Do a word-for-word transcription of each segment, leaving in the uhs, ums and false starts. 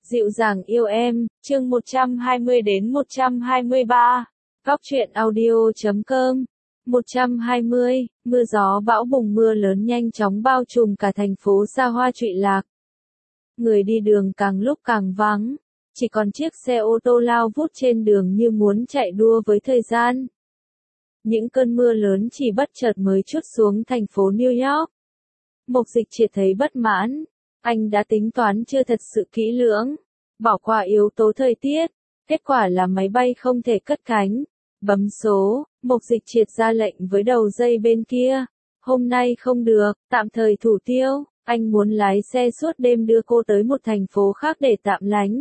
Dịu dàng yêu em, chương một trăm hai mươi đến một trăm hai mươi ba. Góc truyện audio chấm com. một trăm hai mươi, mưa gió bão bùng mưa lớn nhanh chóng bao trùm cả thành phố xa hoa trụy lạc. Người đi đường càng lúc càng vắng, chỉ còn chiếc xe ô tô lao vút trên đường như muốn chạy đua với thời gian. Những cơn mưa lớn chỉ bất chợt mới trút xuống thành phố New York. Mục Dịch Triệt thấy bất mãn. Anh đã tính toán chưa thật sự kỹ lưỡng, bỏ qua yếu tố thời tiết, kết quả là máy bay không thể cất cánh. Bấm số, Mục Dịch Triệt ra lệnh với đầu dây bên kia. Hôm nay không được, tạm thời thủ tiêu, anh muốn lái xe suốt đêm đưa cô tới một thành phố khác để tạm lánh.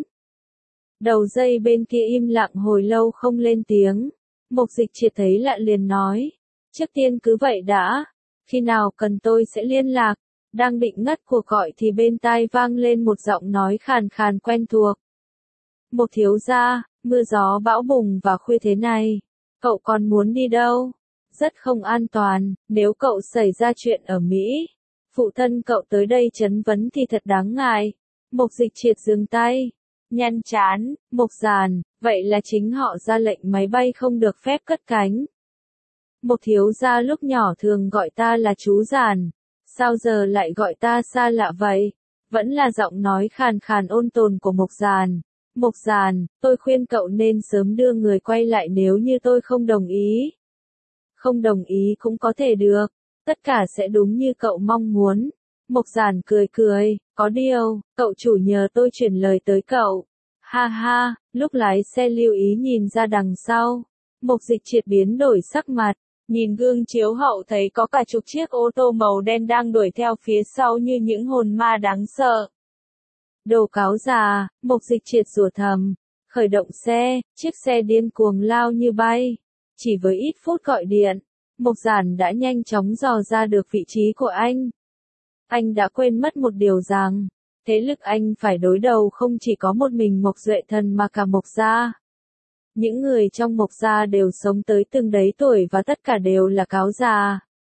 Đầu dây bên kia im lặng hồi lâu không lên tiếng. Mục Dịch Triệt thấy lạ liền nói, trước tiên cứ vậy đã, khi nào cần tôi sẽ liên lạc. Đang định ngắt cuộc gọi thì bên tai vang lên một giọng nói khàn khàn quen thuộc. Một thiếu gia, mưa gió bão bùng và khuya thế này, cậu còn muốn đi đâu? Rất không an toàn, nếu cậu xảy ra chuyện ở Mỹ, phụ thân cậu tới đây chấn vấn thì thật đáng ngại. Mục Dịch Triệt dừng tay, nhăn trán, Mục Giàn, vậy là chính họ ra lệnh máy bay không được phép cất cánh. Một thiếu gia lúc nhỏ thường gọi ta là chú Giàn. Sao giờ lại gọi ta xa lạ vậy? Vẫn là giọng nói khàn khàn ôn tồn của Mục Giàn. Mục Giàn, tôi khuyên cậu nên sớm đưa người quay lại nếu như tôi không đồng ý. Không đồng ý cũng có thể được. Tất cả sẽ đúng như cậu mong muốn. Mục Giàn cười cười, có điều, cậu chủ nhờ tôi chuyển lời tới cậu. Ha ha, lúc lái xe lưu ý nhìn ra đằng sau. Mục Dịch Triệt biến đổi sắc mặt. Nhìn gương chiếu hậu thấy có cả chục chiếc ô tô màu đen đang đuổi theo phía sau như những hồn ma đáng sợ. Đồ cáo già, Mục Dịch Triệt rủa thầm. Khởi động xe, chiếc xe điên cuồng lao như bay. Chỉ với ít phút gọi điện, Mục Giản đã nhanh chóng dò ra được vị trí của anh. Anh đã quên mất một điều rằng, thế lực anh phải đối đầu không chỉ có một mình Mục Duệ Thần mà cả Mục gia. Những người trong Mục gia đều sống tới từng đấy tuổi và tất cả đều là cáo già.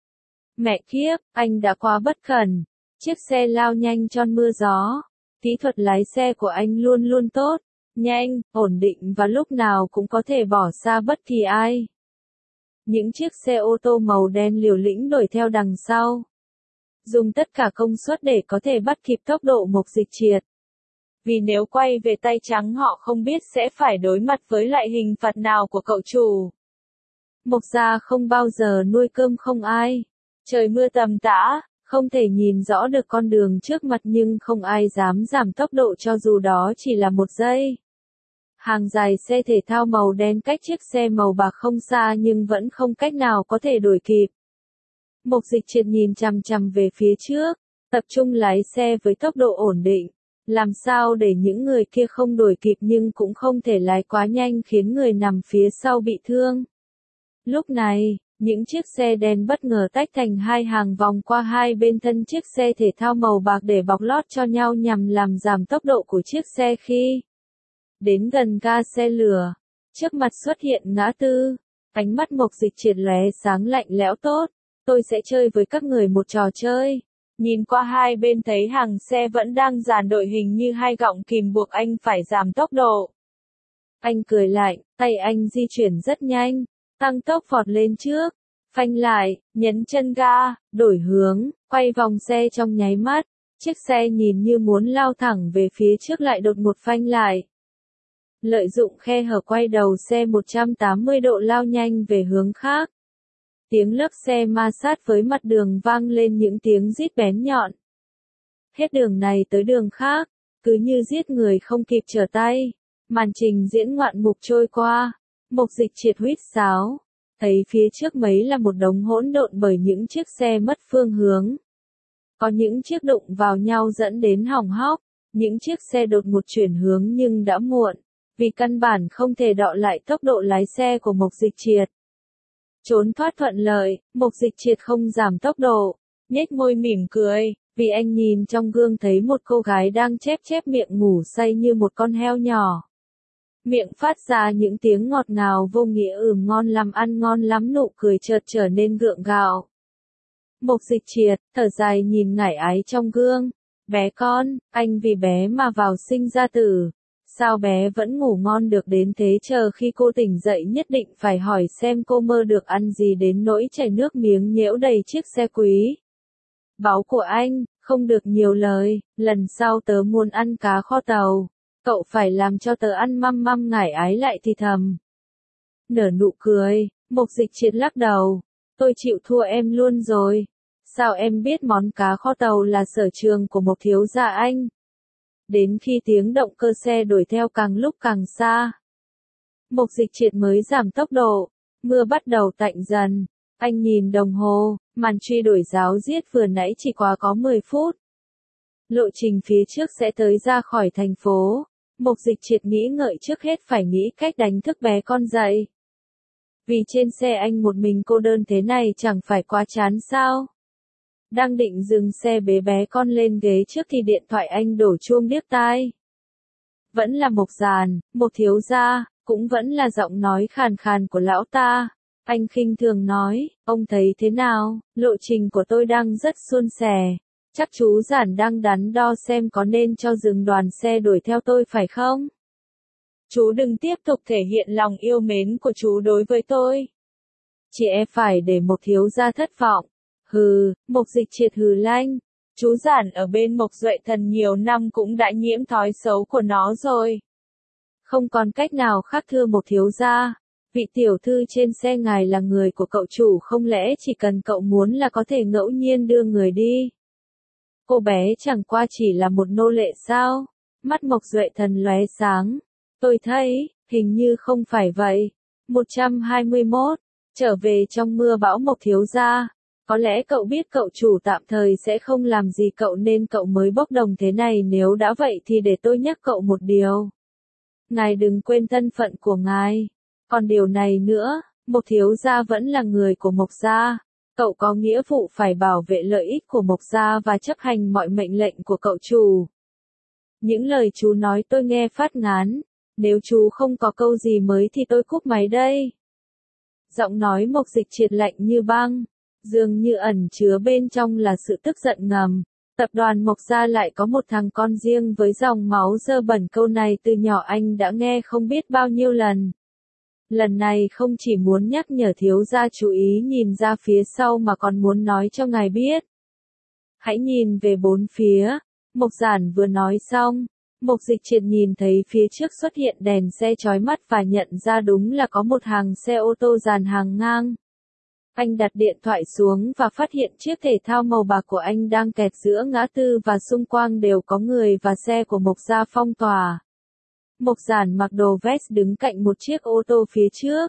Mẹ kiếp, anh đã quá bất cẩn. Chiếc xe lao nhanh trong mưa gió. Kỹ thuật lái xe của anh luôn luôn tốt, nhanh, ổn định và lúc nào cũng có thể bỏ xa bất kỳ ai. Những chiếc xe ô tô màu đen liều lĩnh đuổi theo đằng sau. Dùng tất cả công suất để có thể bắt kịp tốc độ Mục Dịch Triệt. Vì nếu quay về tay trắng họ không biết sẽ phải đối mặt với lại hình phạt nào của cậu chủ. Mục gia không bao giờ nuôi cơm không ai. Trời mưa tầm tã, không thể nhìn rõ được con đường trước mặt nhưng không ai dám giảm tốc độ cho dù đó chỉ là một giây. Hàng dài xe thể thao màu đen cách chiếc xe màu bạc không xa nhưng vẫn không cách nào có thể đuổi kịp. Mục Dịch Triệt nhìn chằm chằm về phía trước, tập trung lái xe với tốc độ ổn định. Làm sao để những người kia không đuổi kịp nhưng cũng không thể lái quá nhanh khiến người nằm phía sau bị thương. Lúc này, những chiếc xe đen bất ngờ tách thành hai hàng vòng qua hai bên thân chiếc xe thể thao màu bạc để bọc lót cho nhau nhằm làm giảm tốc độ của chiếc xe khi đến gần ga xe lửa. Trước mặt xuất hiện ngã tư, ánh mắt Mục Dịch Triệt lóe sáng lạnh lẽo tốt, tôi sẽ chơi với các người một trò chơi. Nhìn qua hai bên thấy hàng xe vẫn đang dàn đội hình như hai gọng kìm buộc anh phải giảm tốc độ. Anh cười lạnh, tay anh di chuyển rất nhanh, tăng tốc vọt lên trước, phanh lại, nhấn chân ga, đổi hướng, quay vòng xe trong nháy mắt. Chiếc xe nhìn như muốn lao thẳng về phía trước lại đột ngột phanh lại. Lợi dụng khe hở quay đầu xe một trăm tám mươi độ lao nhanh về hướng khác. Tiếng lốp xe ma sát với mặt đường vang lên những tiếng rít bén nhọn. Hết đường này tới đường khác, cứ như giết người không kịp trở tay. Màn trình diễn ngoạn mục trôi qua. Mục Dịch Triệt huýt sáo. Thấy phía trước mấy là một đống hỗn độn bởi những chiếc xe mất phương hướng. Có những chiếc đụng vào nhau dẫn đến hỏng hóc. Những chiếc xe đột ngột chuyển hướng nhưng đã muộn. Vì căn bản không thể đọ lại tốc độ lái xe của Mục Dịch Triệt. Trốn thoát thuận lợi, Mục Dịch Triệt không giảm tốc độ, nhếch môi mỉm cười, vì anh nhìn trong gương thấy một cô gái đang chép chép miệng ngủ say như một con heo nhỏ. Miệng phát ra những tiếng ngọt ngào vô nghĩa ừm ngon lắm ăn ngon lắm nụ cười chợt trở nên gượng gạo. Mục Dịch Triệt, thở dài nhìn ngải ái trong gương, Bé con, anh vì bé mà vào sinh ra tử. Sao bé vẫn ngủ ngon được đến thế, chờ khi cô tỉnh dậy nhất định phải hỏi xem cô mơ được ăn gì đến nỗi chảy nước miếng nhễu đầy chiếc xe quý báu của anh, không được nhiều lời, lần sau tớ muốn ăn cá kho tàu, cậu phải làm cho tớ ăn măm măm. Ngải ái lại thì thầm. Nở nụ cười, Mộc Dịch Triệt lắc đầu, tôi chịu thua em luôn rồi. Sao em biết món cá kho tàu là sở trường của Mộc thiếu gia anh? Đến khi tiếng động cơ xe đuổi theo càng lúc càng xa, Mộc Dịch Triệt mới giảm tốc độ, mưa bắt đầu tạnh dần. Anh nhìn đồng hồ, màn truy đuổi giáo giết vừa nãy chỉ quá có mười phút. Lộ trình phía trước sẽ tới ra khỏi thành phố. Mộc Dịch Triệt nghĩ ngợi, trước hết phải nghĩ cách đánh thức bé con dậy. Vì trên xe anh một mình cô đơn thế này chẳng phải quá chán sao? Đang định dừng xe bế bé con lên ghế trước thì điện thoại anh đổ chuông điếc tai. Vẫn là Mộc Giản, Mộc thiếu gia, cũng vẫn là giọng nói khàn khàn của lão ta. Anh khinh thường nói, ông thấy thế nào, lộ trình của tôi đang rất suôn sẻ. Chắc chú Giản đang đắn đo xem có nên cho dừng đoàn xe đuổi theo tôi phải không? Chú đừng tiếp tục thể hiện lòng yêu mến của chú đối với tôi. Chỉ e phải để Mộc thiếu gia thất vọng. Hừ, Mộc Dịch Triệt hừ lanh. Chú Giản ở bên Mộc Duệ Thần nhiều năm cũng đã nhiễm thói xấu của nó rồi. Không còn cách nào khác, thưa Mộc thiếu gia. Vị tiểu thư trên xe ngài là người của cậu chủ, không lẽ chỉ cần cậu muốn là có thể ngẫu nhiên đưa người đi? Cô bé chẳng qua chỉ là một nô lệ sao? Mắt Mộc Duệ Thần lóe sáng. Tôi thấy, hình như không phải vậy. một trăm hai mươi mốt. Trở về trong mưa bão Mộc thiếu gia. Có lẽ cậu biết cậu chủ tạm thời sẽ không làm gì cậu nên cậu mới bốc đồng thế này, nếu đã vậy thì để tôi nhắc cậu một điều. Ngài đừng quên thân phận của ngài. Còn điều này nữa, Mộc thiếu gia vẫn là người của Mộc gia. Cậu có nghĩa vụ phải bảo vệ lợi ích của Mộc gia và chấp hành mọi mệnh lệnh của cậu chủ. Những lời chú nói tôi nghe phát ngán. Nếu chú không có câu gì mới thì tôi cúp máy đây. Giọng nói Mộc Dịch Triệt lạnh như băng, dường như ẩn chứa bên trong là sự tức giận ngầm. Tập đoàn Mộc gia lại có một thằng con riêng với dòng máu dơ bẩn, câu này từ nhỏ anh đã nghe không biết bao nhiêu lần. Lần này không chỉ muốn nhắc nhở thiếu gia chú ý nhìn ra phía sau mà còn muốn nói cho ngài biết. Hãy nhìn về bốn phía. Mộc Giản vừa nói xong, Mộc Dịch Triệt nhìn thấy phía trước xuất hiện đèn xe chói mắt và nhận ra đúng là có một hàng xe ô tô dàn hàng ngang. Anh đặt điện thoại xuống và phát hiện chiếc thể thao màu bạc của anh đang kẹt giữa ngã tư và xung quanh đều có người và xe của Mộc gia phong tỏa. Mộc Giản mặc đồ vest đứng cạnh một chiếc ô tô phía trước.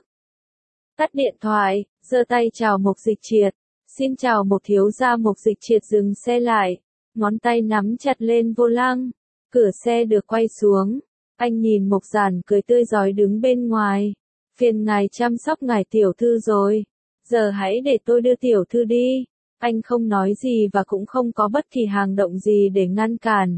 Tắt điện thoại, giơ tay chào Mộc Dịch Triệt. Xin chào Mộc thiếu gia. Mộc Dịch Triệt dừng xe lại, ngón tay nắm chặt lên vô lăng. Cửa xe được quay xuống. Anh nhìn Mộc Giản cười tươi rói đứng bên ngoài. Phiền ngài chăm sóc ngài tiểu thư rồi. Giờ hãy để tôi đưa tiểu thư đi. Anh không nói gì và cũng không có bất kỳ hành động gì để ngăn cản.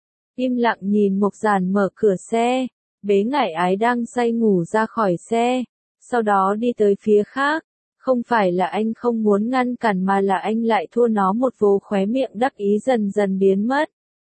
Im lặng nhìn Mộc Giản mở cửa xe, bế Ngải Ái đang say ngủ ra khỏi xe, sau đó đi tới phía khác. Không phải là anh không muốn ngăn cản mà là anh lại thua nó một vố, khóe miệng đắc ý dần dần biến mất.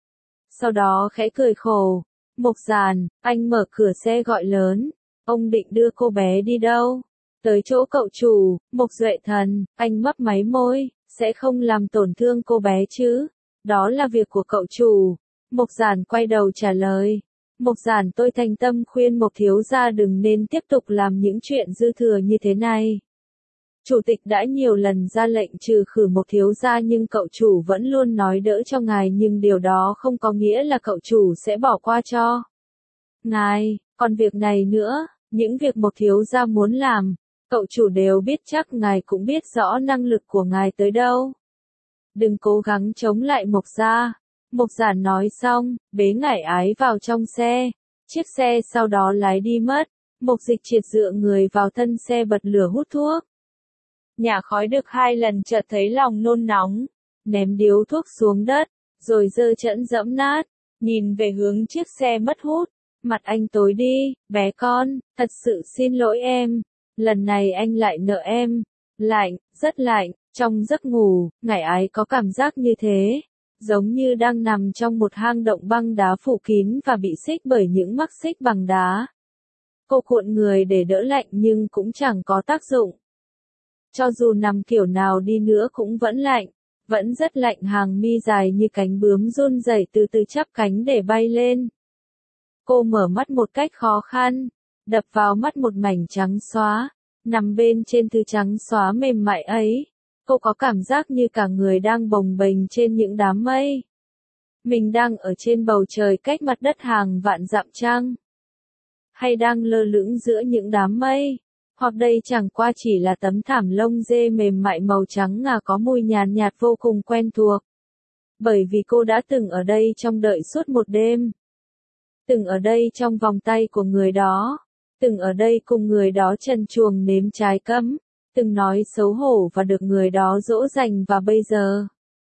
Sau đó khẽ cười khổ. Mộc Giản, anh mở cửa xe gọi lớn. Ông định đưa cô bé đi đâu? Tới chỗ cậu chủ. Mộc Duệ Thần, anh mấp máy môi, sẽ không làm tổn thương cô bé chứ? Đó là việc của cậu chủ. Mộc Giản quay đầu trả lời. Mộc Giản, tôi thành tâm khuyên Mộc thiếu gia đừng nên tiếp tục làm những chuyện dư thừa như thế này. Chủ tịch đã nhiều lần ra lệnh trừ khử Mộc thiếu gia nhưng cậu chủ vẫn luôn nói đỡ cho ngài, nhưng điều đó không có nghĩa là cậu chủ sẽ bỏ qua cho ngài. Còn việc này nữa, những việc Mộc thiếu gia muốn làm, cậu chủ đều biết, chắc ngài cũng biết rõ năng lực của ngài tới đâu. Đừng cố gắng chống lại Mộc gia. Mộc Giản nói xong, bế Ngải Ái vào trong xe. Chiếc xe sau đó lái đi mất. Mộc Dịch Triệt dựa người vào thân xe bật lửa hút thuốc. Nhả khói được hai lần chợt thấy lòng nôn nóng. Ném điếu thuốc xuống đất, rồi giơ chẫn dẫm nát. Nhìn về hướng chiếc xe mất hút. Mặt anh tối đi. Bé con, thật sự xin lỗi em. Lần này anh lại nợ em. Lạnh, rất lạnh. Trong giấc ngủ, Ngải Ái có cảm giác như thế. giống như đang nằm trong một hang động băng đá phủ kín và bị xích bởi những mắc xích bằng đá. Cô cuộn người để đỡ lạnh nhưng cũng chẳng có tác dụng. Cho dù nằm kiểu nào đi nữa cũng vẫn lạnh, vẫn rất lạnh, hàng mi dài như cánh bướm run rẩy từ từ chắp cánh để bay lên. Cô mở mắt một cách khó khăn, đập vào mắt một mảnh trắng xóa, nằm bên trên thứ trắng xóa mềm mại ấy. Cô có cảm giác như cả người đang bồng bềnh trên những đám mây. Mình đang ở trên bầu trời cách mặt đất hàng vạn dặm chăng? Hay đang lơ lửng giữa những đám mây? Hoặc đây chẳng qua chỉ là tấm thảm lông dê mềm mại màu trắng ngà có mùi nhàn nhạt vô cùng quen thuộc. Bởi vì cô đã từng ở đây trong đợi suốt một đêm. Từng ở đây trong vòng tay của người đó. Từng ở đây cùng người đó trần truồng nếm trái cấm. Từng nói xấu hổ và được người đó dỗ dành, và bây giờ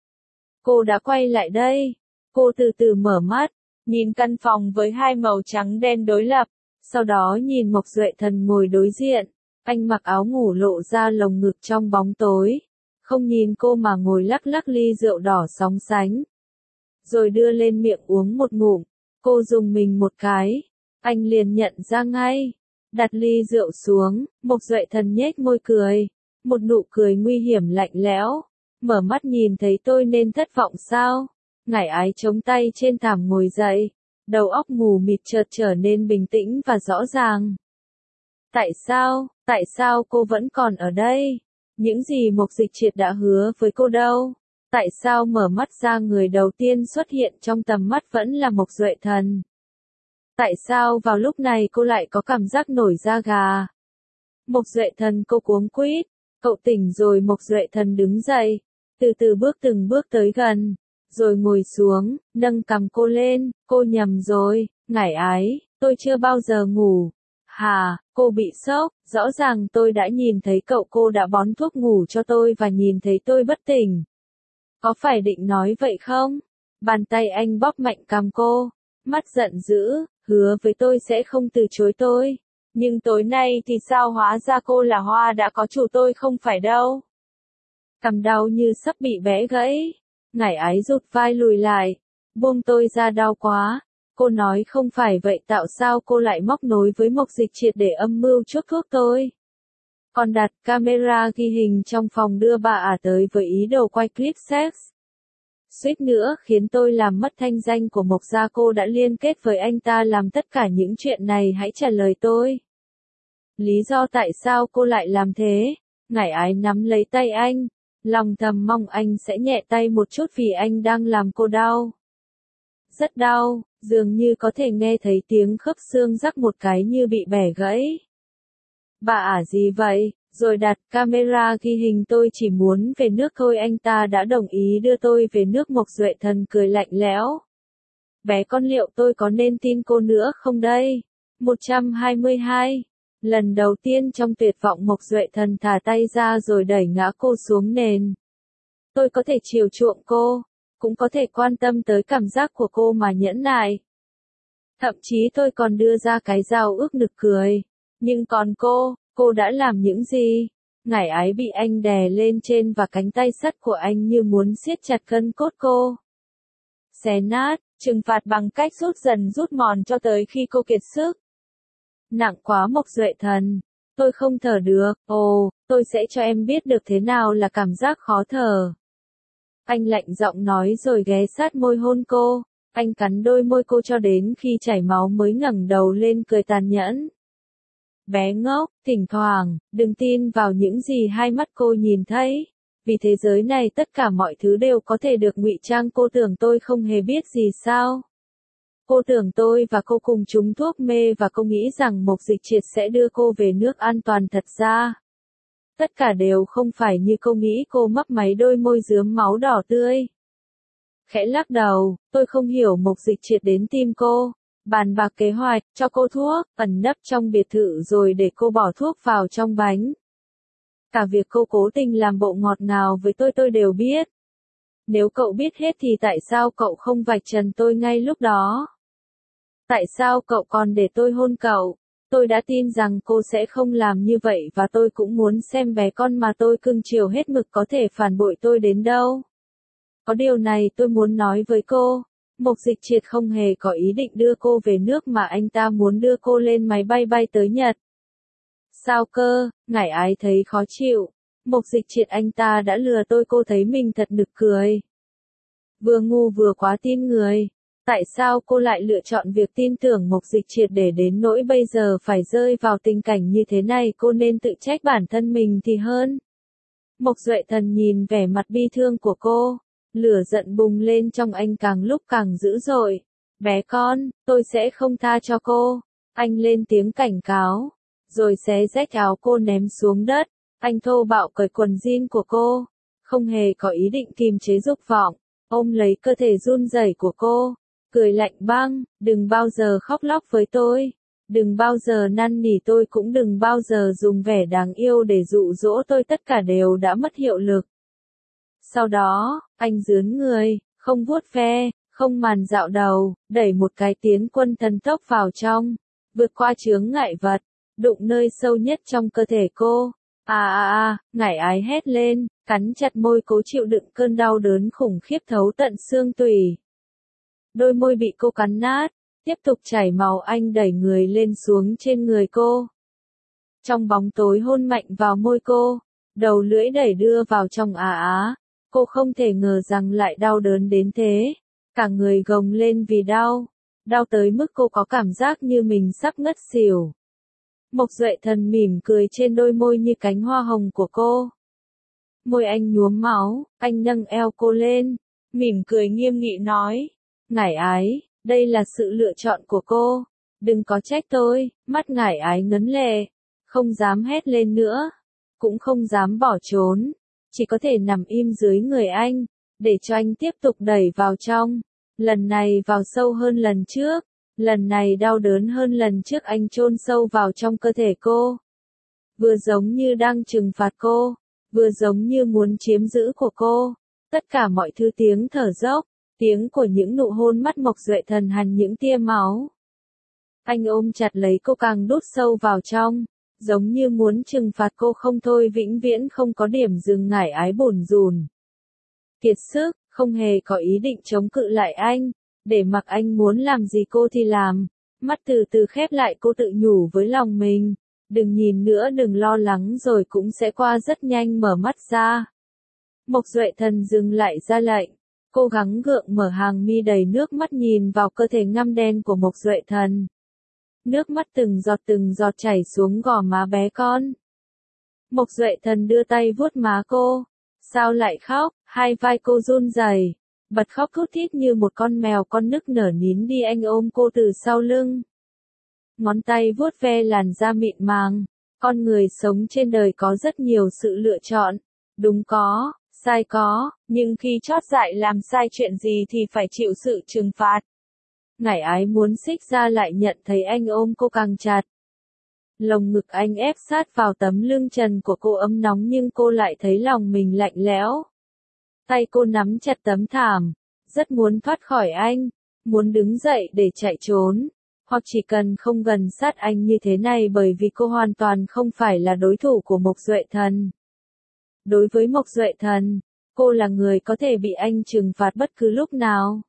cô đã quay lại đây. Cô từ từ mở mắt, nhìn căn phòng với hai màu trắng đen đối lập, sau đó nhìn Mộc Duệ Thần ngồi đối diện. Anh mặc áo ngủ lộ ra lồng ngực trong bóng tối, không nhìn cô mà ngồi lắc lắc ly rượu đỏ sóng sánh. Rồi đưa lên miệng uống một ngụm, cô dùng mình một cái, anh liền nhận ra ngay. Đặt ly rượu xuống, Mộc Duệ Thần nhếch môi cười, một nụ cười nguy hiểm lạnh lẽo. Mở mắt nhìn thấy tôi nên thất vọng sao? Ngải Ái chống tay trên thảm ngồi dậy, đầu óc mù mịt chợt trở nên bình tĩnh và rõ ràng. Tại sao, tại sao cô vẫn còn ở đây? Những gì Mộc Dịch Triệt đã hứa với cô đâu? Tại sao mở mắt ra người đầu tiên xuất hiện trong tầm mắt vẫn là Mộc Duệ Thần? Tại sao vào lúc này cô lại có cảm giác nổi da gà? Mộc Duệ Thần, cô cuống quýt. Cậu tỉnh rồi. Mộc Duệ Thần đứng dậy, từ từ bước từng bước tới gần, rồi ngồi xuống, nâng cằm cô lên. Cô nhầm rồi, Ngải Ái, tôi chưa bao giờ ngủ. Hà, cô bị sốc, rõ ràng tôi đã nhìn thấy cậu, cô đã bón thuốc ngủ cho tôi và nhìn thấy tôi bất tỉnh. Có phải định nói vậy không? Bàn tay anh bóp mạnh cằm cô, mắt giận dữ, hứa với tôi sẽ không từ chối tôi. Nhưng tối nay thì sao, hóa ra cô là hoa đã có chủ, tôi không phải đâu. Cằm đau như sắp bị bẻ gãy. Ngải Ái rụt vai lùi lại, buông tôi ra, đau quá. Cô nói không phải vậy, tạo sao cô lại móc nối với Mộc Dịch Triệt để âm mưu chuốc thuốc tôi? Còn đặt camera ghi hình trong phòng đưa bà ả tới với ý đồ quay clip sex. Suýt nữa khiến tôi làm mất thanh danh của Mộc gia. Cô đã liên kết với anh ta làm tất cả những chuyện này, hãy trả lời tôi. Lý do tại sao cô lại làm thế? Ngải Ái nắm lấy tay anh, lòng thầm mong anh sẽ nhẹ tay một chút vì anh đang làm cô đau. Rất đau, dường như có thể nghe thấy tiếng khớp xương rắc một cái như bị bẻ gãy. Bà ả gì vậy? Rồi đặt camera ghi hình, tôi chỉ muốn về nước thôi, anh ta đã đồng ý đưa tôi về nước. Mộc Duệ Thần cười lạnh lẽo. Bé con, liệu tôi có nên tin cô nữa không đây? một trăm hai mươi hai. Lần đầu tiên trong tuyệt vọng, Mộc Duệ Thần thả tay ra rồi đẩy ngã cô xuống nền. Tôi có thể chiều chuộng cô, cũng có thể quan tâm tới cảm giác của cô mà nhẫn nại. Thậm chí tôi còn đưa ra cái giao ước nực cười. Nhưng còn cô, cô đã làm những gì? Ngải Ái bị anh đè lên trên và cánh tay sắt của anh như muốn siết chặt gân cốt cô. Xé nát, trừng phạt bằng cách rút dần rút mòn cho tới khi cô kiệt sức. Nặng quá Mộc Duệ Thần, tôi không thở được. Ồ, tôi sẽ cho em biết được thế nào là cảm giác khó thở. Anh lạnh giọng nói rồi ghé sát môi hôn cô. Anh cắn đôi môi cô cho đến khi chảy máu mới ngẩng đầu lên cười tàn nhẫn. Bé ngốc, thỉnh thoảng, đừng tin vào những gì hai mắt cô nhìn thấy. Vì thế giới này tất cả mọi thứ đều có thể được ngụy trang. Cô tưởng tôi không hề biết gì sao? Cô tưởng tôi và cô cùng trúng thuốc mê và cô nghĩ rằng Mộc Dịch Triệt sẽ đưa cô về nước an toàn. Thật ra, tất cả đều không phải như cô nghĩ. Cô mấp máy đôi môi rướm máu đỏ tươi. Khẽ lắc đầu, tôi không hiểu. Mộc Dịch Triệt đến tìm cô, bàn bạc kế hoạch, cho cô thuốc, ẩn nấp trong biệt thự rồi để cô bỏ thuốc vào trong bánh. Cả việc cô cố tình làm bộ ngọt ngào với tôi tôi đều biết. Nếu cậu biết hết thì tại sao cậu không vạch trần tôi ngay lúc đó? Tại sao cậu còn để tôi hôn cậu? Tôi đã tin rằng cô sẽ không làm như vậy và tôi cũng muốn xem bé con mà tôi cưng chiều hết mực có thể phản bội tôi đến đâu. Có điều này tôi muốn nói với cô. Mục Dịch Triệt không hề có ý định đưa cô về nước mà anh ta muốn đưa cô lên máy bay bay tới Nhật. Sao cơ, Ngải Ái thấy khó chịu. Mục Dịch Triệt anh ta đã lừa tôi, cô thấy mình thật nực cười. Vừa ngu vừa quá tin người. Tại sao cô lại lựa chọn việc tin tưởng Mục Dịch Triệt để đến nỗi bây giờ phải rơi vào tình cảnh như thế này? Cô nên tự trách bản thân mình thì hơn. Mộc Duệ Thần nhìn vẻ mặt bi thương của cô. Lửa giận bùng lên trong anh càng lúc càng dữ dội. Bé con, tôi sẽ không tha cho cô. Anh lên tiếng cảnh cáo. Rồi xé rách áo cô ném xuống đất. Anh thô bạo cởi quần jean của cô. Không hề có ý định kìm chế dục vọng. Ôm lấy cơ thể run rẩy của cô. Cười lạnh băng, đừng bao giờ khóc lóc với tôi. Đừng bao giờ năn nỉ tôi, cũng đừng bao giờ dùng vẻ đáng yêu để dụ dỗ tôi, tất cả đều đã mất hiệu lực. Sau đó, anh rướn người, không vuốt ve, không màn dạo đầu, đẩy một cái tiến quân thần tốc vào trong, vượt qua chướng ngại vật, đụng nơi sâu nhất trong cơ thể cô. À à à, Ngải Ái hét lên, cắn chặt môi cố chịu đựng cơn đau đớn khủng khiếp thấu tận xương tủy. Đôi môi bị cô cắn nát, tiếp tục chảy máu, anh đẩy người lên xuống trên người cô. Trong bóng tối hôn mạnh vào môi cô, đầu lưỡi đẩy đưa vào trong á á. Cô không thể ngờ rằng lại đau đớn đến thế. Cả người gồng lên vì đau. Đau tới mức cô có cảm giác như mình sắp ngất xỉu. Mộc Duệ Thần mỉm cười trên đôi môi như cánh hoa hồng của cô. Môi anh nhuốm máu, anh nâng eo cô lên, mỉm cười nghiêm nghị nói. Ngải Ái, đây là sự lựa chọn của cô. Đừng có trách tôi. Mắt Ngải Ái ngấn lệ. Không dám hét lên nữa. Cũng không dám bỏ trốn. Chỉ có thể nằm im dưới người anh. Để cho anh tiếp tục đẩy vào trong. Lần này vào sâu hơn lần trước. Lần này đau đớn hơn lần trước, anh chôn sâu vào trong cơ thể cô. Vừa giống như đang trừng phạt cô. Vừa giống như muốn chiếm giữ của cô. Tất cả mọi thứ, tiếng thở dốc. Tiếng của những nụ hôn, mắt Mộc Duệ Thần hằn những tia máu. Anh ôm chặt lấy cô càng đút sâu vào trong, giống như muốn trừng phạt cô không thôi, vĩnh viễn không có điểm dừng. Ngải Ái bủn rủn, kiệt sức, không hề có ý định chống cự lại anh, để mặc anh muốn làm gì cô thì làm. Mắt từ từ khép lại, cô tự nhủ với lòng mình, đừng nhìn nữa, đừng lo lắng, rồi cũng sẽ qua rất nhanh. Mở mắt ra. Mộc Duệ Thần dừng lại ra lệnh. Cô gắng gượng mở hàng mi đầy nước mắt nhìn vào cơ thể ngăm đen của Mộc Duệ Thần. Nước mắt từng giọt từng giọt chảy xuống gò má bé con. Mộc Duệ Thần đưa tay vuốt má cô. Sao lại khóc? Hai vai cô run rẩy, bật khóc thút thít như một con mèo con nức nở. Nín đi, anh ôm cô từ sau lưng. Ngón tay vuốt ve làn da mịn màng. Con người sống trên đời có rất nhiều sự lựa chọn. Đúng có, sai có, nhưng khi chót dại làm sai chuyện gì thì phải chịu sự trừng phạt. Ngải Ái muốn xích ra, lại nhận thấy anh ôm cô càng chặt. Lồng ngực anh ép sát vào tấm lưng trần của cô ấm nóng, nhưng cô lại thấy lòng mình lạnh lẽo. Tay cô nắm chặt tấm thảm, rất muốn thoát khỏi anh, muốn đứng dậy để chạy trốn, hoặc chỉ cần không gần sát anh như thế này, bởi vì cô hoàn toàn không phải là đối thủ của Mộc Duệ Thần. Đối với Mộc Duệ Thần, cô là người có thể bị anh trừng phạt bất cứ lúc nào.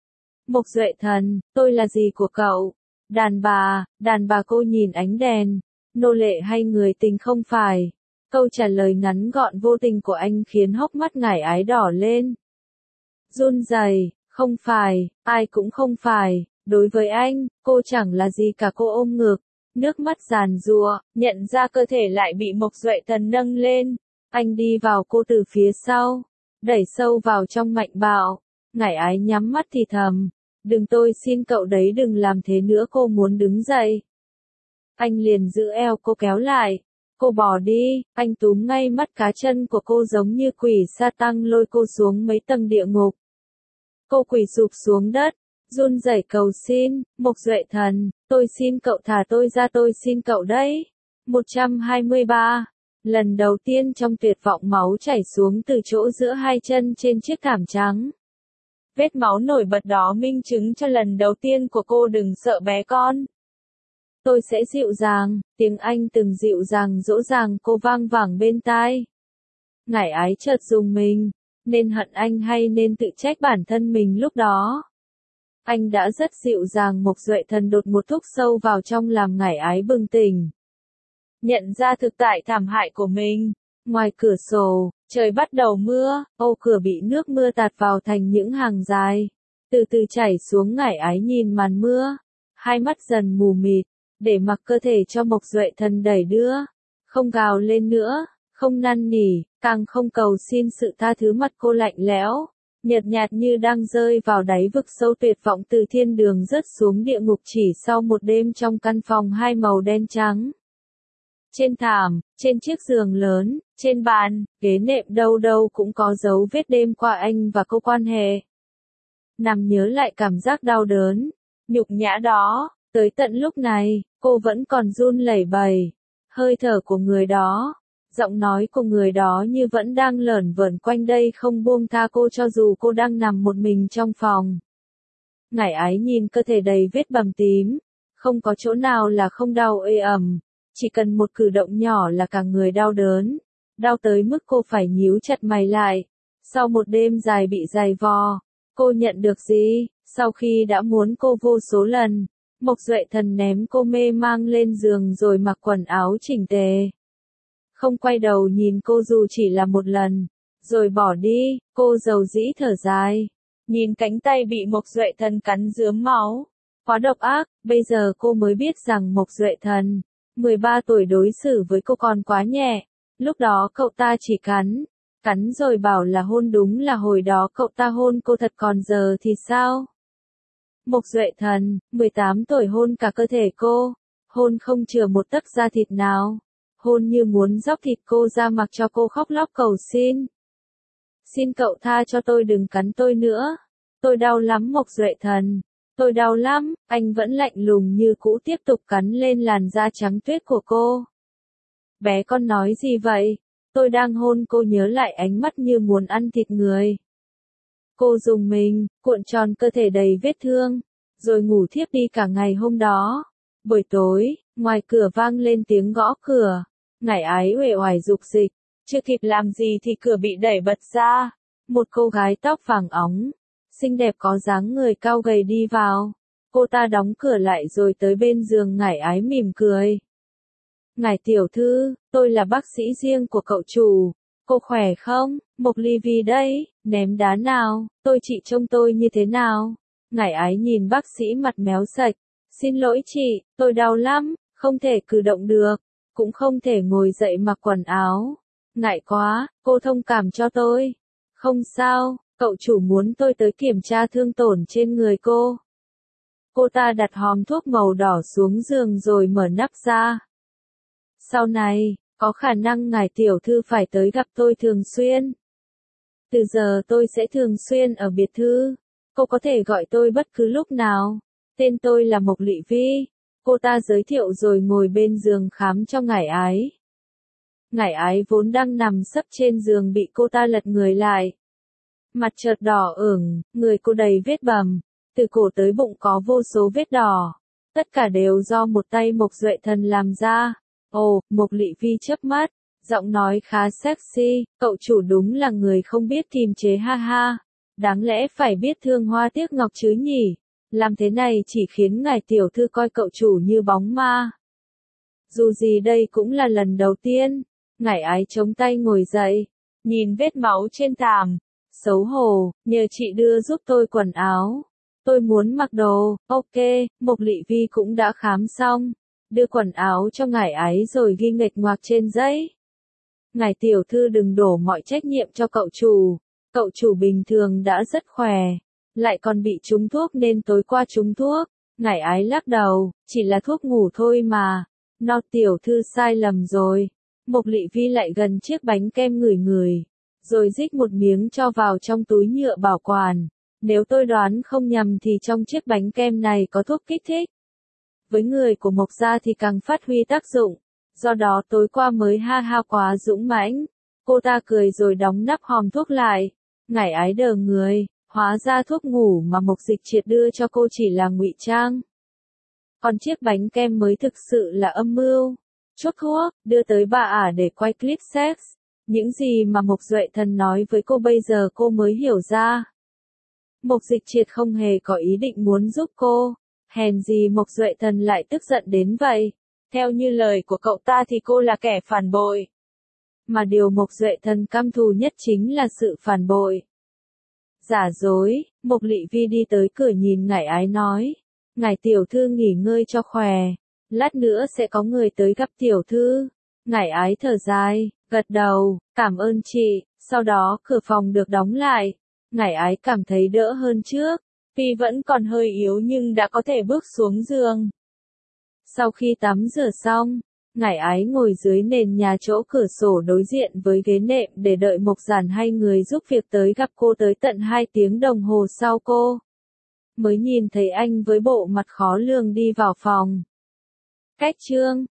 Mộc Duệ Thần, tôi là gì của cậu? Đàn bà, đàn bà. Cô nhìn ánh đèn, nô lệ hay người tình không phải. Câu trả lời ngắn gọn vô tình của anh khiến hốc mắt Ngải Ái đỏ lên. Run rẩy, không phải, ai cũng không phải, đối với anh, cô chẳng là gì cả. Cô ôm ngực, nước mắt giàn giụa, nhận ra cơ thể lại bị Mộc Duệ Thần nâng lên. Anh đi vào cô từ phía sau, đẩy sâu vào trong mạnh bạo. Ngải Ái nhắm mắt thì thầm, đừng, tôi xin cậu đấy, đừng làm thế nữa. Cô muốn đứng dậy. Anh liền giữ eo cô kéo lại. Cô bỏ đi, anh túm ngay mắt cá chân của cô giống như quỷ sa tăng, lôi cô xuống mấy tầng địa ngục. Cô quỳ sụp xuống đất, run rẩy cầu xin, Mộc Duệ Thần, tôi xin cậu thả tôi ra, tôi xin cậu đấy. một trăm hai mươi ba. Lần đầu tiên trong tuyệt vọng, máu chảy xuống từ chỗ giữa hai chân trên chiếc thảm trắng. Vết máu nổi bật đó minh chứng cho lần đầu tiên của cô. Đừng sợ bé con. Tôi sẽ dịu dàng, tiếng anh từng dịu dàng dỗ dàng cô vang vẳng bên tai. Ngải Ái chợt rùng mình, Nên hận anh hay nên tự trách bản thân mình lúc đó? Anh đã rất dịu dàng. Mộc Duệ Thần đột một thúc sâu vào trong làm Ngải Ái bừng tỉnh. Nhận ra thực tại thảm hại của mình. Ngoài cửa sổ, trời bắt đầu mưa, ô cửa bị nước mưa tạt vào thành những hàng dài. Từ từ chảy xuống. Ngải Ái nhìn màn mưa. Hai mắt dần mù mịt, để mặc cơ thể cho Mộc Duệ Thần đẩy đưa. Không gào lên nữa, không năn nỉ, càng không cầu xin sự tha thứ. Mặt cô lạnh lẽo, nhợt nhạt như đang rơi vào đáy vực sâu. Tuyệt vọng từ thiên đường rớt xuống địa ngục chỉ sau một đêm trong căn phòng hai màu đen trắng. Trên thảm, trên chiếc giường lớn, trên bàn, ghế nệm đâu đâu cũng có dấu vết đêm qua anh và cô quan hệ. Nằm nhớ lại cảm giác đau đớn, nhục nhã đó, tới tận lúc này, cô vẫn còn run lẩy bẩy. Hơi thở của người đó, giọng nói của người đó như vẫn đang lởn vởn quanh đây không buông tha cô cho dù cô đang nằm một mình trong phòng. Ngải Ái nhìn cơ thể đầy vết bầm tím, không có chỗ nào là không đau ê ẩm, chỉ cần một cử động nhỏ là cả người đau đớn, đau tới mức cô phải nhíu chặt mày lại. Sau một đêm dài bị giày vò, cô nhận được gì? Sau khi đã muốn cô vô số lần, Mộc Duệ Thần ném cô mê mang lên giường rồi mặc quần áo chỉnh tề. Không quay đầu nhìn cô dù chỉ là một lần, rồi bỏ đi. Cô dầu dĩ thở dài, nhìn cánh tay bị Mộc Duệ Thần cắn rướm máu. Quá độc ác. Bây giờ cô mới biết rằng Mộc Duệ Thần, mười ba tuổi, đối xử với cô còn quá nhẹ. Lúc đó cậu ta chỉ cắn, cắn rồi bảo là hôn. Đúng là hồi đó cậu ta hôn cô thật, còn giờ thì sao? Mộc Duệ Thần, mười tám tuổi, hôn cả cơ thể cô, hôn không chừa một tấc da thịt nào, hôn như muốn róc thịt cô ra mặc cho cô khóc lóc cầu xin. Xin cậu tha cho tôi, đừng cắn tôi nữa. Tôi đau lắm Mộc Duệ Thần, tôi đau lắm. Anh vẫn lạnh lùng như cũ tiếp tục cắn lên làn da trắng tuyết của cô. Bé con nói gì vậy? Tôi đang hôn cô. Nhớ lại ánh mắt như muốn ăn thịt người. Cô rùng mình, cuộn tròn cơ thể đầy vết thương, rồi ngủ thiếp đi cả ngày hôm đó. Buổi tối, ngoài cửa vang lên tiếng gõ cửa. Ngải Ái uể oải dục dịch, chưa kịp làm gì thì cửa bị đẩy bật ra. Một cô gái tóc vàng óng, xinh đẹp có dáng người cao gầy đi vào. Cô ta đóng cửa lại rồi tới bên giường Ngải Ái mỉm cười. Ngải tiểu thư, tôi là bác sĩ riêng của cậu chủ. Cô khỏe không? Mộc Ly Vi đây, ném đá nào, tôi chị trông tôi như thế nào? Ngải Ái nhìn bác sĩ mặt méo sạch. Xin lỗi chị, tôi đau lắm, không thể cử động được, cũng không thể ngồi dậy mặc quần áo. Ngại quá, cô thông cảm cho tôi. Không sao, cậu chủ muốn tôi tới kiểm tra thương tổn trên người cô. Cô ta đặt hòm thuốc màu đỏ xuống giường rồi mở nắp ra. Sau này, có khả năng ngài tiểu thư phải tới gặp tôi thường xuyên. Từ giờ tôi sẽ thường xuyên ở biệt thự. Cô có thể gọi tôi bất cứ lúc nào. Tên tôi là Mộc Lị Vi. Cô ta giới thiệu rồi ngồi bên giường khám cho Ngải Ái. Ngải Ái vốn đang nằm sấp trên giường bị cô ta lật người lại. Mặt chợt đỏ ửng, người cô đầy vết bầm. Từ cổ tới bụng có vô số vết đỏ. Tất cả đều do một tay Mộc Duệ Thần làm ra. Ồ, Mộc Lị Vi chớp mắt, giọng nói khá sexy, cậu chủ đúng là người không biết kiềm chế ha ha. Đáng lẽ phải biết thương hoa tiếc ngọc chứ nhỉ. Làm thế này chỉ khiến ngài tiểu thư coi cậu chủ như bóng ma. Dù gì đây cũng là lần đầu tiên. Ngải Ái chống tay ngồi dậy, nhìn vết máu trên thảm. Xấu hổ, nhờ chị đưa giúp tôi quần áo. Tôi muốn mặc đồ. Ok, Mộc Lị Vi cũng đã khám xong. Đưa quần áo cho Ngải Ái rồi ghi nghệch ngoạc trên giấy. Ngài tiểu thư đừng đổ mọi trách nhiệm cho cậu chủ. Cậu chủ bình thường đã rất khỏe, lại còn bị trúng thuốc nên tối qua trúng thuốc. Ngải Ái lắc đầu, chỉ là thuốc ngủ thôi mà. Nó tiểu thư sai lầm rồi. Mộc Lị Vi lại gần chiếc bánh kem ngửi ngửi, rồi rích một miếng cho vào trong túi nhựa bảo quản. Nếu tôi đoán không nhầm thì trong chiếc bánh kem này có thuốc kích thích. Với người của Mộc gia thì càng phát huy tác dụng. Do đó tối qua mới ha ha quá dũng mãnh. Cô ta cười rồi đóng nắp hòm thuốc lại. Ngải Ái đờ người, hóa ra thuốc ngủ mà Mộc Dịch Triệt đưa cho cô chỉ là ngụy trang. Còn chiếc bánh kem mới thực sự là âm mưu. Chốt thuốc, đưa tới bà ả để quay clip sex. Những gì mà Mộc Duệ Thần nói với cô bây giờ cô mới hiểu ra. Mộc Dịch Triệt không hề có ý định muốn giúp cô, hèn gì Mộc Duệ Thần lại tức giận đến vậy. Theo như lời của cậu ta thì cô là kẻ phản bội. Mà điều Mộc Duệ Thần căm thù nhất chính là sự phản bội. Giả dối, Mộc Lị Vi đi tới cửa nhìn Ngải Ái nói. Ngải tiểu thư nghỉ ngơi cho khỏe, lát nữa sẽ có người tới gặp tiểu thư. Ngải Ái thở dài, gật đầu, cảm ơn chị, sau đó cửa phòng được đóng lại. Ngải Ái cảm thấy đỡ hơn trước, tuy vẫn còn hơi yếu nhưng đã có thể bước xuống giường. Sau khi tắm rửa xong, Ngải Ái ngồi dưới nền nhà chỗ cửa sổ đối diện với ghế nệm để đợi Mộc Giản hay người giúp việc tới gặp cô tới tận hai tiếng đồng hồ sau cô mới nhìn thấy anh với bộ mặt khó lường đi vào phòng. Cách chương